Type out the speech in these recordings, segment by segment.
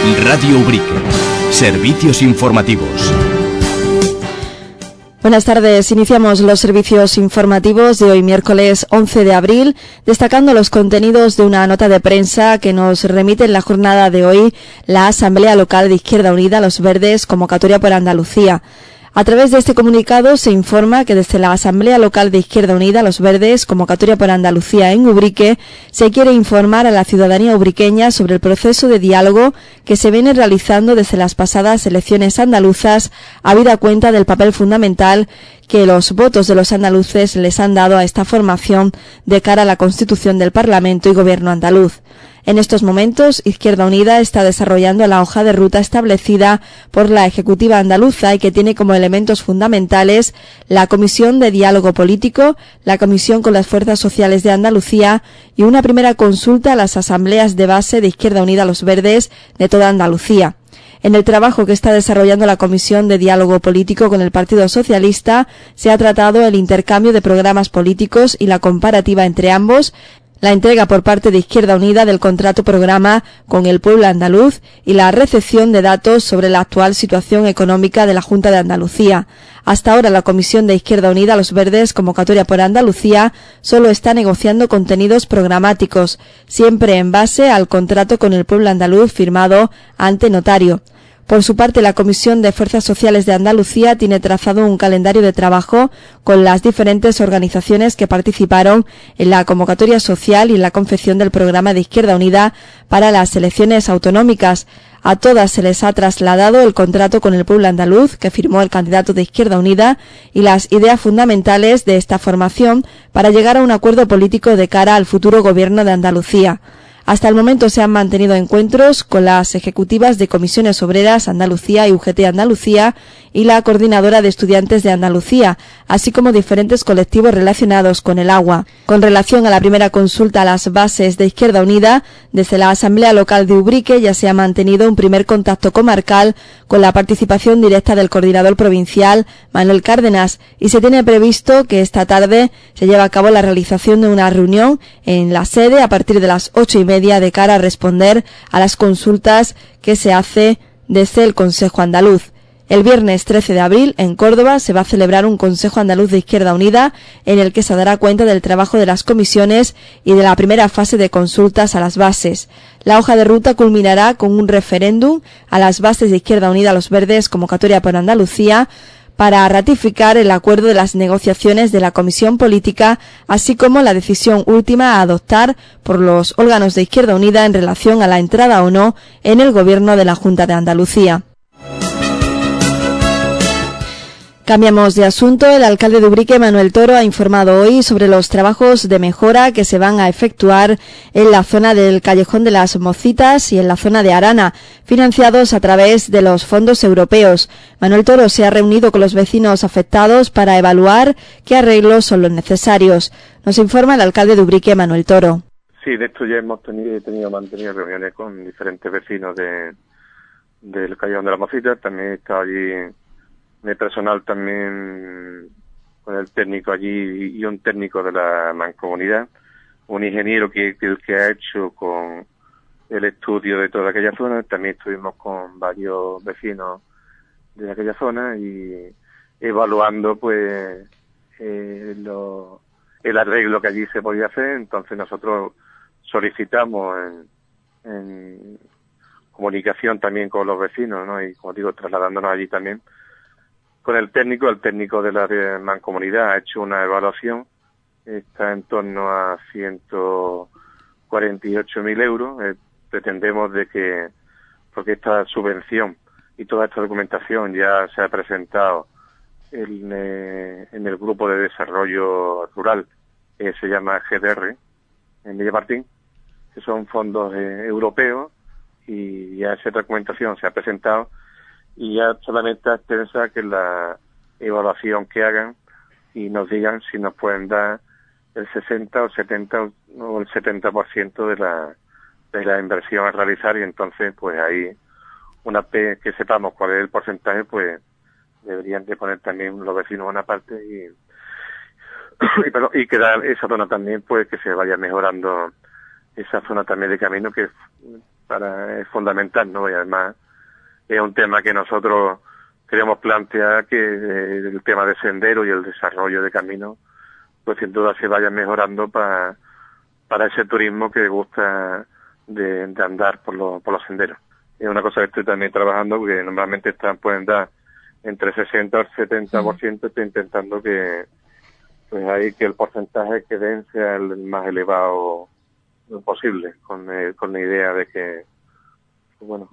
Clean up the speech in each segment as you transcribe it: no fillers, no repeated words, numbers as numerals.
Radio Ubrique. Servicios informativos. Buenas tardes. Iniciamos los servicios informativos de hoy, miércoles 11 de abril, destacando los contenidos de una nota de prensa que nos remite en la jornada de hoy la Asamblea Local de Izquierda Unida, Los Verdes, convocatoria por Andalucía. A través de este comunicado se informa que desde la Asamblea Local de Izquierda Unida, Los Verdes, convocatoria por Andalucía en Ubrique, se quiere informar a la ciudadanía ubriqueña sobre el proceso de diálogo que se viene realizando desde las pasadas elecciones andaluzas, habida cuenta del papel fundamental que los votos de los andaluces les han dado a esta formación de cara a la constitución del Parlamento y Gobierno andaluz. En estos momentos, Izquierda Unida está desarrollando la hoja de ruta establecida por la Ejecutiva andaluza y que tiene como elementos fundamentales la Comisión de Diálogo Político, la Comisión con las Fuerzas Sociales de Andalucía y una primera consulta a las asambleas de base de Izquierda Unida Los Verdes de toda Andalucía. En el trabajo que está desarrollando la Comisión de Diálogo Político con el Partido Socialista se ha tratado el intercambio de programas políticos y la comparativa entre ambos, la entrega por parte de Izquierda Unida del contrato programa con el pueblo andaluz y la recepción de datos sobre la actual situación económica de la Junta de Andalucía. Hasta ahora la Comisión de Izquierda Unida Los Verdes, convocatoria por Andalucía, solo está negociando contenidos programáticos, siempre en base al contrato con el pueblo andaluz firmado ante notario. Por su parte, la Comisión de Fuerzas Sociales de Andalucía tiene trazado un calendario de trabajo con las diferentes organizaciones que participaron en la convocatoria social y en la confección del programa de Izquierda Unida para las elecciones autonómicas. A todas se les ha trasladado el contrato con el pueblo andaluz que firmó el candidato de Izquierda Unida y las ideas fundamentales de esta formación para llegar a un acuerdo político de cara al futuro gobierno de Andalucía. Hasta el momento se han mantenido encuentros con las ejecutivas de Comisiones Obreras Andalucía y UGT Andalucía y la Coordinadora de Estudiantes de Andalucía, así como diferentes colectivos relacionados con el agua. Con relación a la primera consulta a las bases de Izquierda Unida, desde la Asamblea Local de Ubrique ya se ha mantenido un primer contacto comarcal con la participación directa del coordinador provincial, Manuel Cárdenas, y se tiene previsto que esta tarde se lleve a cabo la realización de una reunión en la sede a partir de las 8:30 de cara a responder a las consultas que se hace desde el Consejo Andaluz. El viernes 13 de abril, en Córdoba, se va a celebrar un Consejo Andaluz de Izquierda Unida en el que se dará cuenta del trabajo de las comisiones y de la primera fase de consultas a las bases. La hoja de ruta culminará con un referéndum a las bases de Izquierda Unida Los Verdes, convocatoria por Andalucía, para ratificar el acuerdo de las negociaciones de la Comisión Política, así como la decisión última a adoptar por los órganos de Izquierda Unida en relación a la entrada o no en el gobierno de la Junta de Andalucía. Cambiamos de asunto. El alcalde de Ubrique, Manuel Toro, ha informado hoy sobre los trabajos de mejora que se van a efectuar en la zona del Callejón de las Mocitas y en la zona de Arana, financiados a través de los fondos europeos. Manuel Toro se ha reunido con los vecinos afectados para evaluar qué arreglos son los necesarios. Nos informa el alcalde de Ubrique, Manuel Toro. Sí, de hecho ya hemos mantenido reuniones con diferentes vecinos del Callejón de las Mocitas. También está allí de personal también con el técnico allí y un técnico de la mancomunidad, un ingeniero que ha hecho con el estudio de toda aquella zona. También estuvimos con varios vecinos de aquella zona y evaluando pues el arreglo que allí se podía hacer. Entonces nosotros solicitamos en comunicación también con los vecinos, ¿no? Y como digo, trasladándonos allí también con el técnico de la mancomunidad ha hecho una evaluación, está en torno a 148.000 euros. Pretendemos de que, porque esta subvención y toda esta documentación ya se ha presentado en el grupo de desarrollo rural, se llama GDR, en Villamartín, que son fondos europeos, y ya esa documentación se ha presentado. Y ya solamente es pensar que la evaluación que hagan y nos digan si nos pueden dar el 60 o 70 o el 70% de la inversión a realizar, y entonces pues ahí una vez que sepamos cuál es el porcentaje, pues deberían de poner también los vecinos una parte y que esa zona también pues que se vaya mejorando esa zona también de camino, que es fundamental, ¿no? Y además es un tema que nosotros queremos plantear, que el tema de sendero y el desarrollo de caminos, pues sin duda se vaya mejorando para ese turismo que gusta de andar por los senderos. Es una cosa que estoy también trabajando, porque normalmente pueden dar entre 60 al 70%, estoy intentando que pues ahí que el porcentaje que den sea el más elevado posible, con la idea de que, bueno,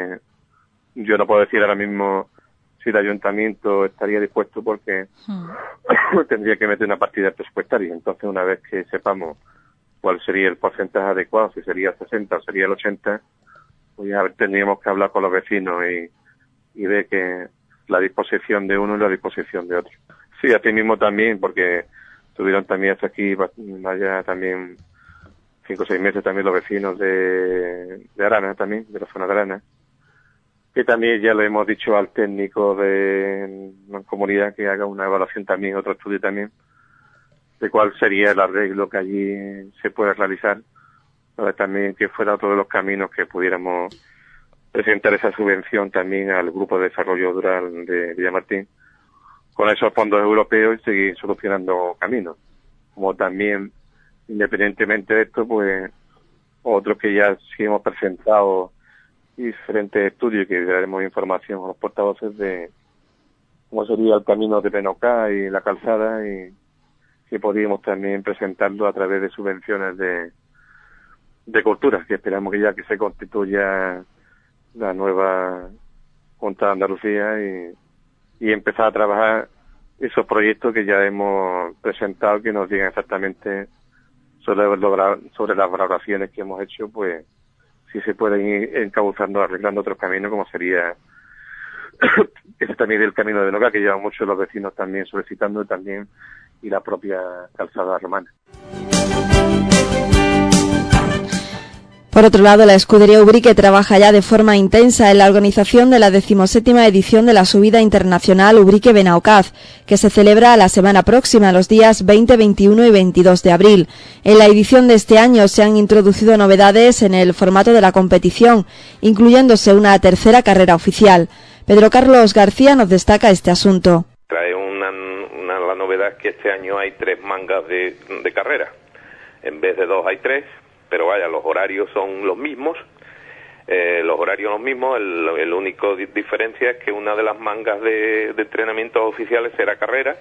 yo no puedo decir ahora mismo si el ayuntamiento estaría dispuesto, porque tendría que meter una partida presupuestaria. Entonces, una vez que sepamos cuál sería el porcentaje adecuado, si sería el 60 o sería el 80, pues ya tendríamos que hablar con los vecinos y ver que la disposición de uno y la disposición de otro. Sí, así mismo también, porque estuvieron también hasta aquí, allá también 5 o 6 meses también los vecinos de Arana también, de la zona de Arana, que también ya le hemos dicho al técnico de la comunidad que haga una evaluación también, otro estudio también, de cuál sería el arreglo que allí se puede realizar, para también que fuera otro de los caminos que pudiéramos presentar esa subvención también al Grupo de Desarrollo Rural de Villamartín, con esos fondos europeos, y seguir solucionando caminos. Como también, independientemente de esto, pues otros que ya sí hemos presentado diferentes estudios, que daremos información a los portavoces de cómo sería el camino de Penocá y la calzada, y que podríamos también presentarlo a través de subvenciones de cultura, que esperamos que ya que se constituya la nueva Junta de Andalucía y empezar a trabajar esos proyectos que ya hemos presentado, que nos digan exactamente sobre las valoraciones que hemos hecho, pues si se pueden ir encauzando, arreglando otros caminos, como sería ese también del camino de Noga, que llevan muchos los vecinos también solicitando, también, y la propia calzada romana. Por otro lado, la escudería Ubrique trabaja ya de forma intensa en la organización de la 17ª edición de la subida internacional Ubrique Benaocaz, que se celebra la semana próxima, los días 20, 21 y 22 de abril. En la edición de este año se han introducido novedades en el formato de la competición, incluyéndose una tercera carrera oficial. Pedro Carlos García nos destaca este asunto. Trae la novedad que este año hay 3 mangas de carrera. En vez de 2 hay 3. Pero vaya, los horarios son los mismos, el único diferencia es que una de las mangas de entrenamientos oficiales será carrera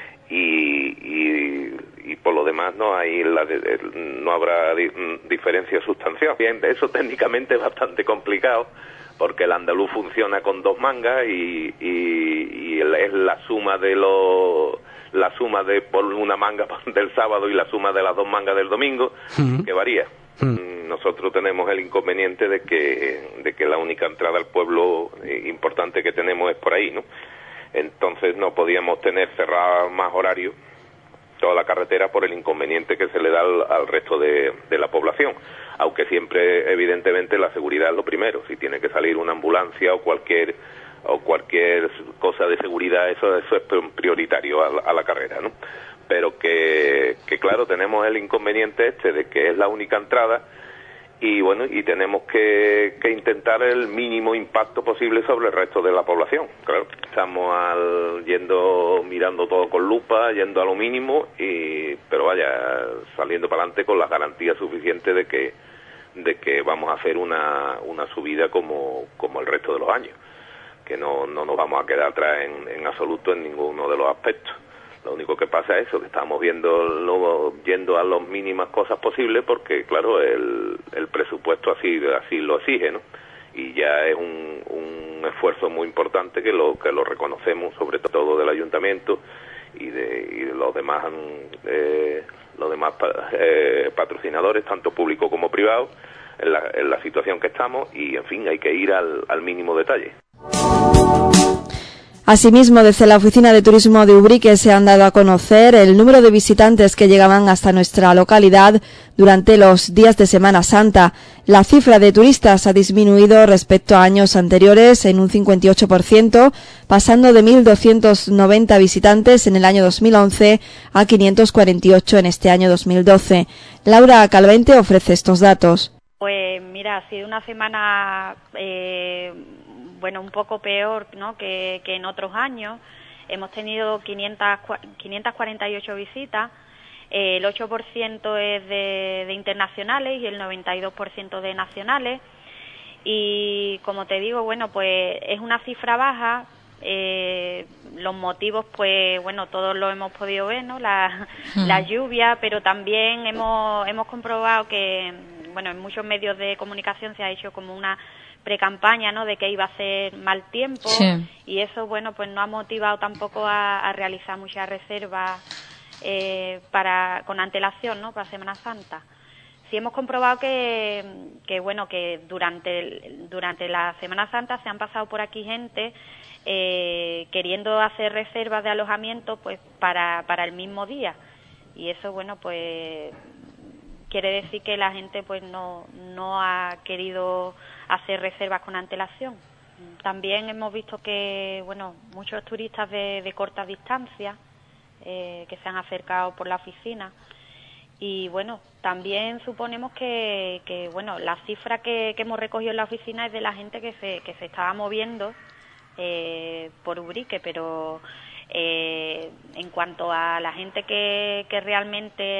y por lo demás no habrá diferencia sustancial. Bien, eso técnicamente es bastante complicado, porque el andaluz funciona con 2 mangas y es la suma de por una manga del sábado y la suma de las 2 mangas del domingo, que varía. Nosotros tenemos el inconveniente de que la única entrada al pueblo importante que tenemos es por ahí, ¿no? Entonces no podíamos tener cerrada más horario toda la carretera por el inconveniente que se le da al resto de la población, aunque siempre evidentemente la seguridad es lo primero. Si tiene que salir una ambulancia o cualquier cosa de seguridad, eso es prioritario a la carrera, ¿no? Pero que claro, tenemos el inconveniente de que es la única entrada y bueno, y tenemos que intentar el mínimo impacto posible sobre el resto de la población. Claro, estamos mirando todo con lupa, yendo a lo mínimo, pero vaya, saliendo para adelante con las garantías suficientes de que vamos a hacer una subida como el resto de los años, que no nos vamos a quedar atrás en absoluto en ninguno de los aspectos. Lo único que pasa es eso, que estamos yendo a las mínimas cosas posibles, porque claro, el presupuesto así lo exige, ¿no? Y ya es un esfuerzo muy importante que lo reconocemos, sobre todo del ayuntamiento y de los demás patrocinadores, tanto públicos como privados, en la situación que estamos, y en fin, hay que ir al mínimo detalle. Asimismo, desde la Oficina de Turismo de Ubrique se han dado a conocer el número de visitantes que llegaban hasta nuestra localidad durante los días de Semana Santa. La cifra de turistas ha disminuido respecto a años anteriores en un 58%, pasando de 1.290 visitantes en el año 2011 a 548 en este año 2012. Laura Calvente ofrece estos datos. Pues mira, ha sido una semana, bueno, un poco peor, ¿no?, que en otros años. Hemos tenido 548 visitas, el 8% es de internacionales y el 92% de nacionales. Y como te digo, bueno, pues es una cifra baja. Los motivos, pues bueno, todos lo hemos podido ver, ¿no? La lluvia, pero también hemos comprobado que, bueno, en muchos medios de comunicación se ha hecho como una precampaña, ¿no?, de que iba a ser mal tiempo, sí. Y eso, bueno, pues no ha motivado tampoco a realizar muchas reservas con antelación, ¿no?, para Semana Santa. Sí hemos comprobado que bueno, que durante la Semana Santa se han pasado por aquí gente queriendo hacer reservas de alojamiento, pues para el mismo día, y eso, bueno, pues quiere decir que la gente pues no ha querido hacer reservas con antelación. También hemos visto que, bueno, muchos turistas de corta distancia que se han acercado por la oficina. Y bueno, también suponemos que bueno, la cifra que hemos recogido en la oficina es de la gente que se estaba moviendo por Ubrique, pero en cuanto a la gente que realmente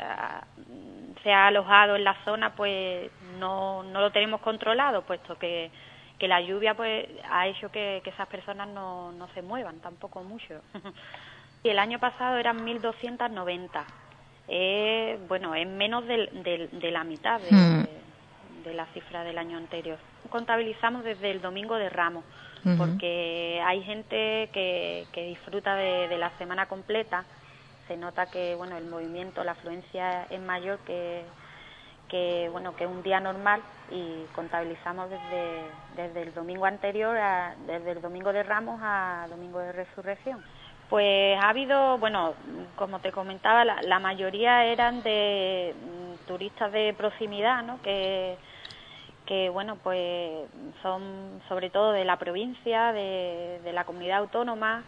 se ha alojado en la zona, pues no lo tenemos controlado, puesto que la lluvia pues ha hecho que esas personas no se muevan tampoco mucho. Y el año pasado eran 1.290. Bueno, es menos de la mitad de la cifra del año anterior. Contabilizamos desde el Domingo de Ramos, porque hay gente que disfruta de la semana completa. Se nota que, bueno, el movimiento, la afluencia es mayor que un día normal, y contabilizamos desde el domingo anterior, desde el Domingo de Ramos a Domingo de Resurrección. Pues ha habido, bueno, como te comentaba, la mayoría eran de turistas de proximidad, ¿no?, que bueno, pues son sobre todo de la provincia, de la comunidad autónoma.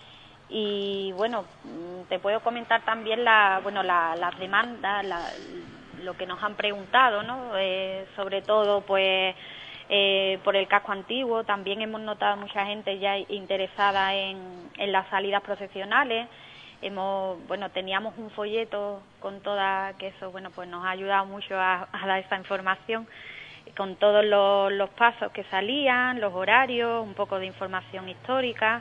Y bueno, te puedo comentar también las demandas, lo que nos han preguntado, ¿no? Sobre todo, pues por el casco antiguo. También hemos notado mucha gente ya interesada en las salidas procesionales. Teníamos un folleto con que eso, bueno, pues nos ha ayudado mucho a dar esta información, con todos los pasos que salían, los horarios, un poco de información histórica.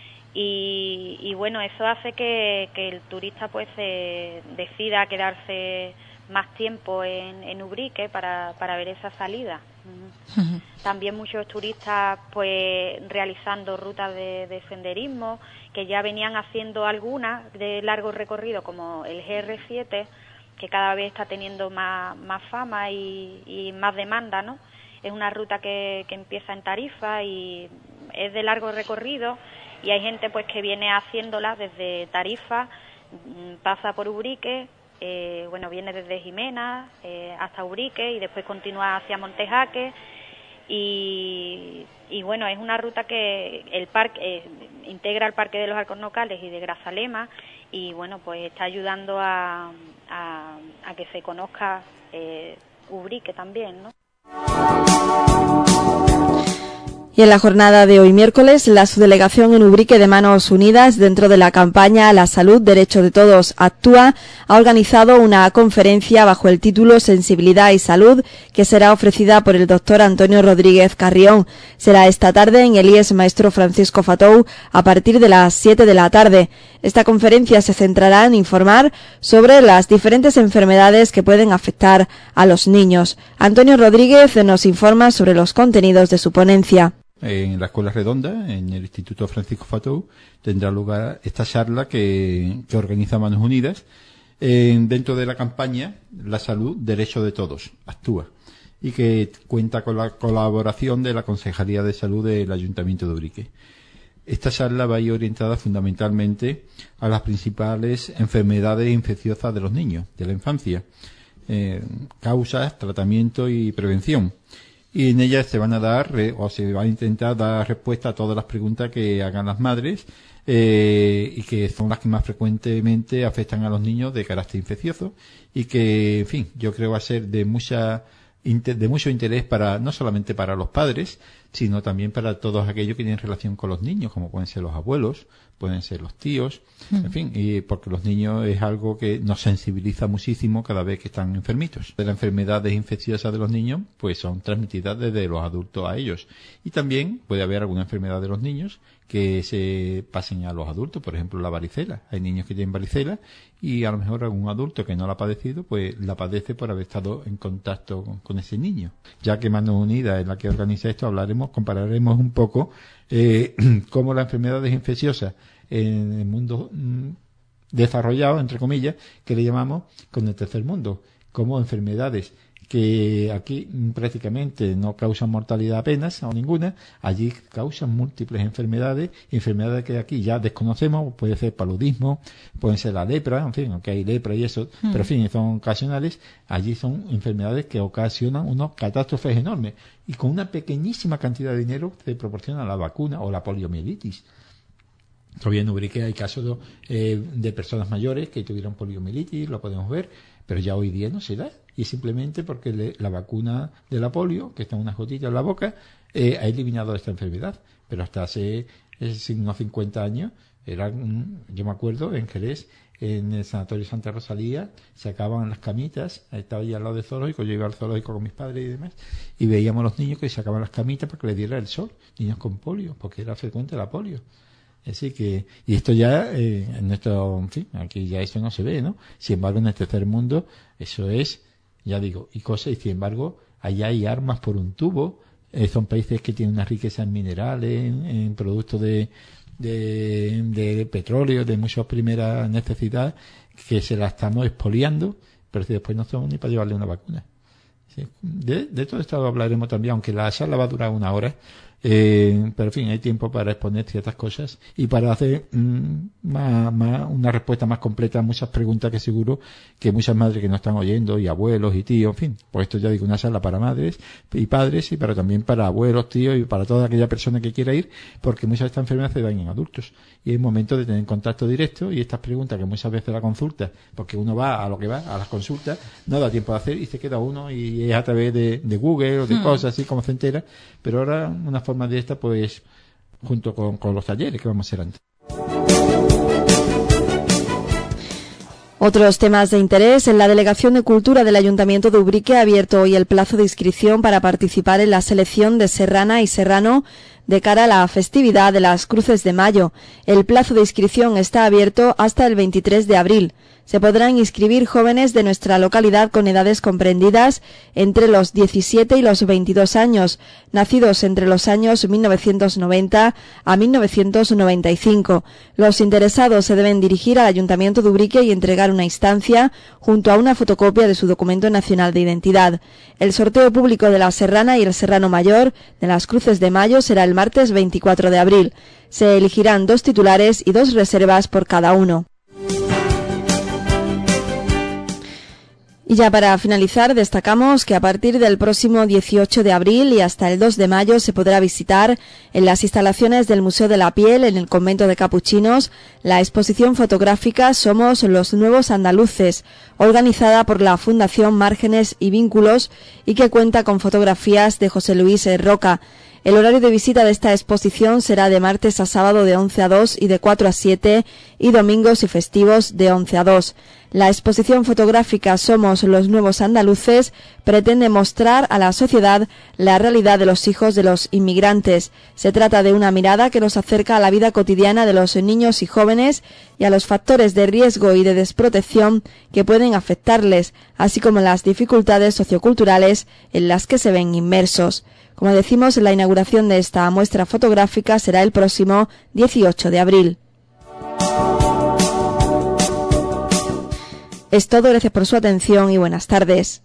Y bueno, eso hace que el turista pues decida quedarse más tiempo en Ubrique para ver esa salida. También muchos turistas pues realizando rutas de senderismo, que ya venían haciendo algunas de largo recorrido, como el GR7, que cada vez está teniendo más fama y más demanda, ¿no? Es una ruta que empieza en Tarifa y es de largo recorrido, y hay gente pues que viene haciéndola desde Tarifa, pasa por Ubrique, viene desde Jimena hasta Ubrique y después continúa hacia Montejaque, y bueno, es una ruta que el parque integra el Parque de los Alcornocales y de Grazalema, y bueno, pues está ayudando a que se conozca Ubrique también, ¿no? Y en la jornada de hoy miércoles, la subdelegación en Ubrique de Manos Unidas, dentro de la campaña La Salud, Derecho de Todos, Actúa, ha organizado una conferencia bajo el título Sensibilidad y Salud, que será ofrecida por el doctor Antonio Rodríguez Carrión. Será esta tarde en el IES Maestro Francisco Fatou a partir de las 7 de la tarde. Esta conferencia se centrará en informar sobre las diferentes enfermedades que pueden afectar a los niños. Antonio Rodríguez nos informa sobre los contenidos de su ponencia. En la Escuela Redonda, en el Instituto Francisco Fatou, tendrá lugar esta charla que organiza Manos Unidas dentro de la campaña La Salud, Derecho de Todos, Actúa, y que cuenta con la colaboración de la Concejalía de Salud del Ayuntamiento de Ubrique. Esta charla va a ir orientada fundamentalmente a las principales enfermedades infecciosas de los niños, de la infancia, causas, tratamiento y prevención. Y en ella se van a dar, se va a intentar dar respuesta a todas las preguntas que hagan las madres, y que son las que más frecuentemente afectan a los niños de carácter infeccioso, y que, en fin, yo creo va a ser de mucha de mucho interés para no solamente para los padres, sino también para todos aquellos que tienen relación con los niños, como pueden ser los abuelos, pueden ser los tíos, en fin, y porque los niños es algo que nos sensibiliza muchísimo cada vez que están enfermitos. De las enfermedades infecciosas de los niños, pues son transmitidas desde los adultos a ellos. Y también puede haber alguna enfermedad de los niños que se pasen a los adultos, por ejemplo la varicela. Hay niños que tienen varicela y a lo mejor algún adulto que no la ha padecido, pues la padece por haber estado en contacto con ese niño. Ya que Manos Unidas es la que organiza esto, compararemos un poco cómo las enfermedades infecciosas en el mundo desarrollado, entre comillas, que le llamamos, con el tercer mundo, como enfermedades que aquí prácticamente no causan mortalidad apenas o ninguna, allí causan múltiples enfermedades que aquí ya desconocemos, puede ser paludismo, puede ser la lepra, en fin, aunque hay lepra y eso, pero en fin, son ocasionales, allí son enfermedades que ocasionan unas catástrofes enormes y con una pequeñísima cantidad de dinero se proporciona la vacuna o la poliomielitis. Todavía en Ubrique hay casos de personas mayores que tuvieron poliomielitis, lo podemos ver, pero ya hoy día no se da. Y simplemente porque la vacuna de la polio, que está en una gotita en la boca, ha eliminado esta enfermedad. Pero hasta hace unos 50 años, yo me acuerdo, en Jerez, en el Sanatorio Santa Rosalía, sacaban las camitas, estaba ahí al lado del zoológico, yo iba al zoológico con mis padres y demás, y veíamos a los niños que sacaban las camitas para que les diera el sol, niños con polio, porque era frecuente la polio. Así que, y esto ya, en nuestro, en fin, aquí ya eso no se ve, ¿no? Sin embargo, en el tercer mundo, eso es, ya digo, y cosas, y sin embargo, allá hay armas por un tubo, son países que tienen una riqueza en minerales, en productos de petróleo, de muchas primeras necesidades, que se la estamos expoliando, pero si después no somos ni para llevarle una vacuna. ¿Sí? De todo esto hablaremos también, aunque la charla va a durar 1 hora, pero en fin, hay tiempo para exponer ciertas cosas y para hacer una respuesta más completa a muchas preguntas que seguro que muchas madres que nos están oyendo, y abuelos y tíos, en fin, pues esto ya digo, una sala para madres y padres, y pero también para abuelos, tíos y para toda aquella persona que quiera ir, porque muchas de estas enfermedades se dan en adultos y es momento de tener contacto directo, y estas preguntas que muchas veces la consulta, porque uno va a lo que va, a las consultas, no da tiempo de hacer y se queda uno y es a través de Google o de cosas así como se entera, pero ahora una forma de esta, pues, junto con los talleres que vamos a hacer antes. Otros temas de interés. En la Delegación de Cultura del Ayuntamiento de Ubrique ha abierto hoy el plazo de inscripción para participar en la selección de serrana y serrano de cara a la festividad de las Cruces de Mayo. El plazo de inscripción está abierto hasta el 23 de abril. Se podrán inscribir jóvenes de nuestra localidad con edades comprendidas entre los 17 y los 22 años, nacidos entre los años 1990 a 1995. Los interesados se deben dirigir al Ayuntamiento de Ubrique y entregar una instancia junto a una fotocopia de su documento nacional de identidad. El sorteo público de la serrana y el serrano mayor de las Cruces de Mayo será el martes 24 de abril. Se elegirán 2 titulares y 2 reservas por cada uno. Y ya para finalizar, destacamos que a partir del próximo 18 de abril y hasta el 2 de mayo se podrá visitar en las instalaciones del Museo de la Piel, en el Convento de Capuchinos, la exposición fotográfica Somos los Nuevos Andaluces, organizada por la Fundación Márgenes y Vínculos y que cuenta con fotografías de José Luis Roca. El horario de visita de esta exposición será de martes a sábado de 11 a 2 y de 4 a 7 y domingos y festivos de 11 a 2. La exposición fotográfica Somos los Nuevos Andaluces pretende mostrar a la sociedad la realidad de los hijos de los inmigrantes. Se trata de una mirada que nos acerca a la vida cotidiana de los niños y jóvenes y a los factores de riesgo y de desprotección que pueden afectarles, así como las dificultades socioculturales en las que se ven inmersos. Como decimos, la inauguración de esta muestra fotográfica será el próximo 18 de abril. Es todo, gracias por su atención y buenas tardes.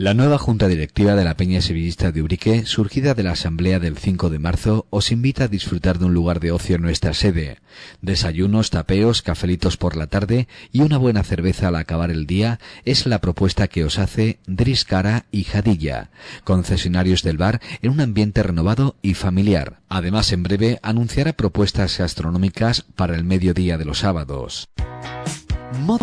La nueva Junta Directiva de la Peña Sevillista de Ubrique, surgida de la Asamblea del 5 de marzo, os invita a disfrutar de un lugar de ocio en nuestra sede. Desayunos, tapeos, cafelitos por la tarde y una buena cerveza al acabar el día es la propuesta que os hace Dris Cara y Jadilla, concesionarios del bar en un ambiente renovado y familiar. Además, en breve anunciará propuestas gastronómicas para el mediodía de los sábados.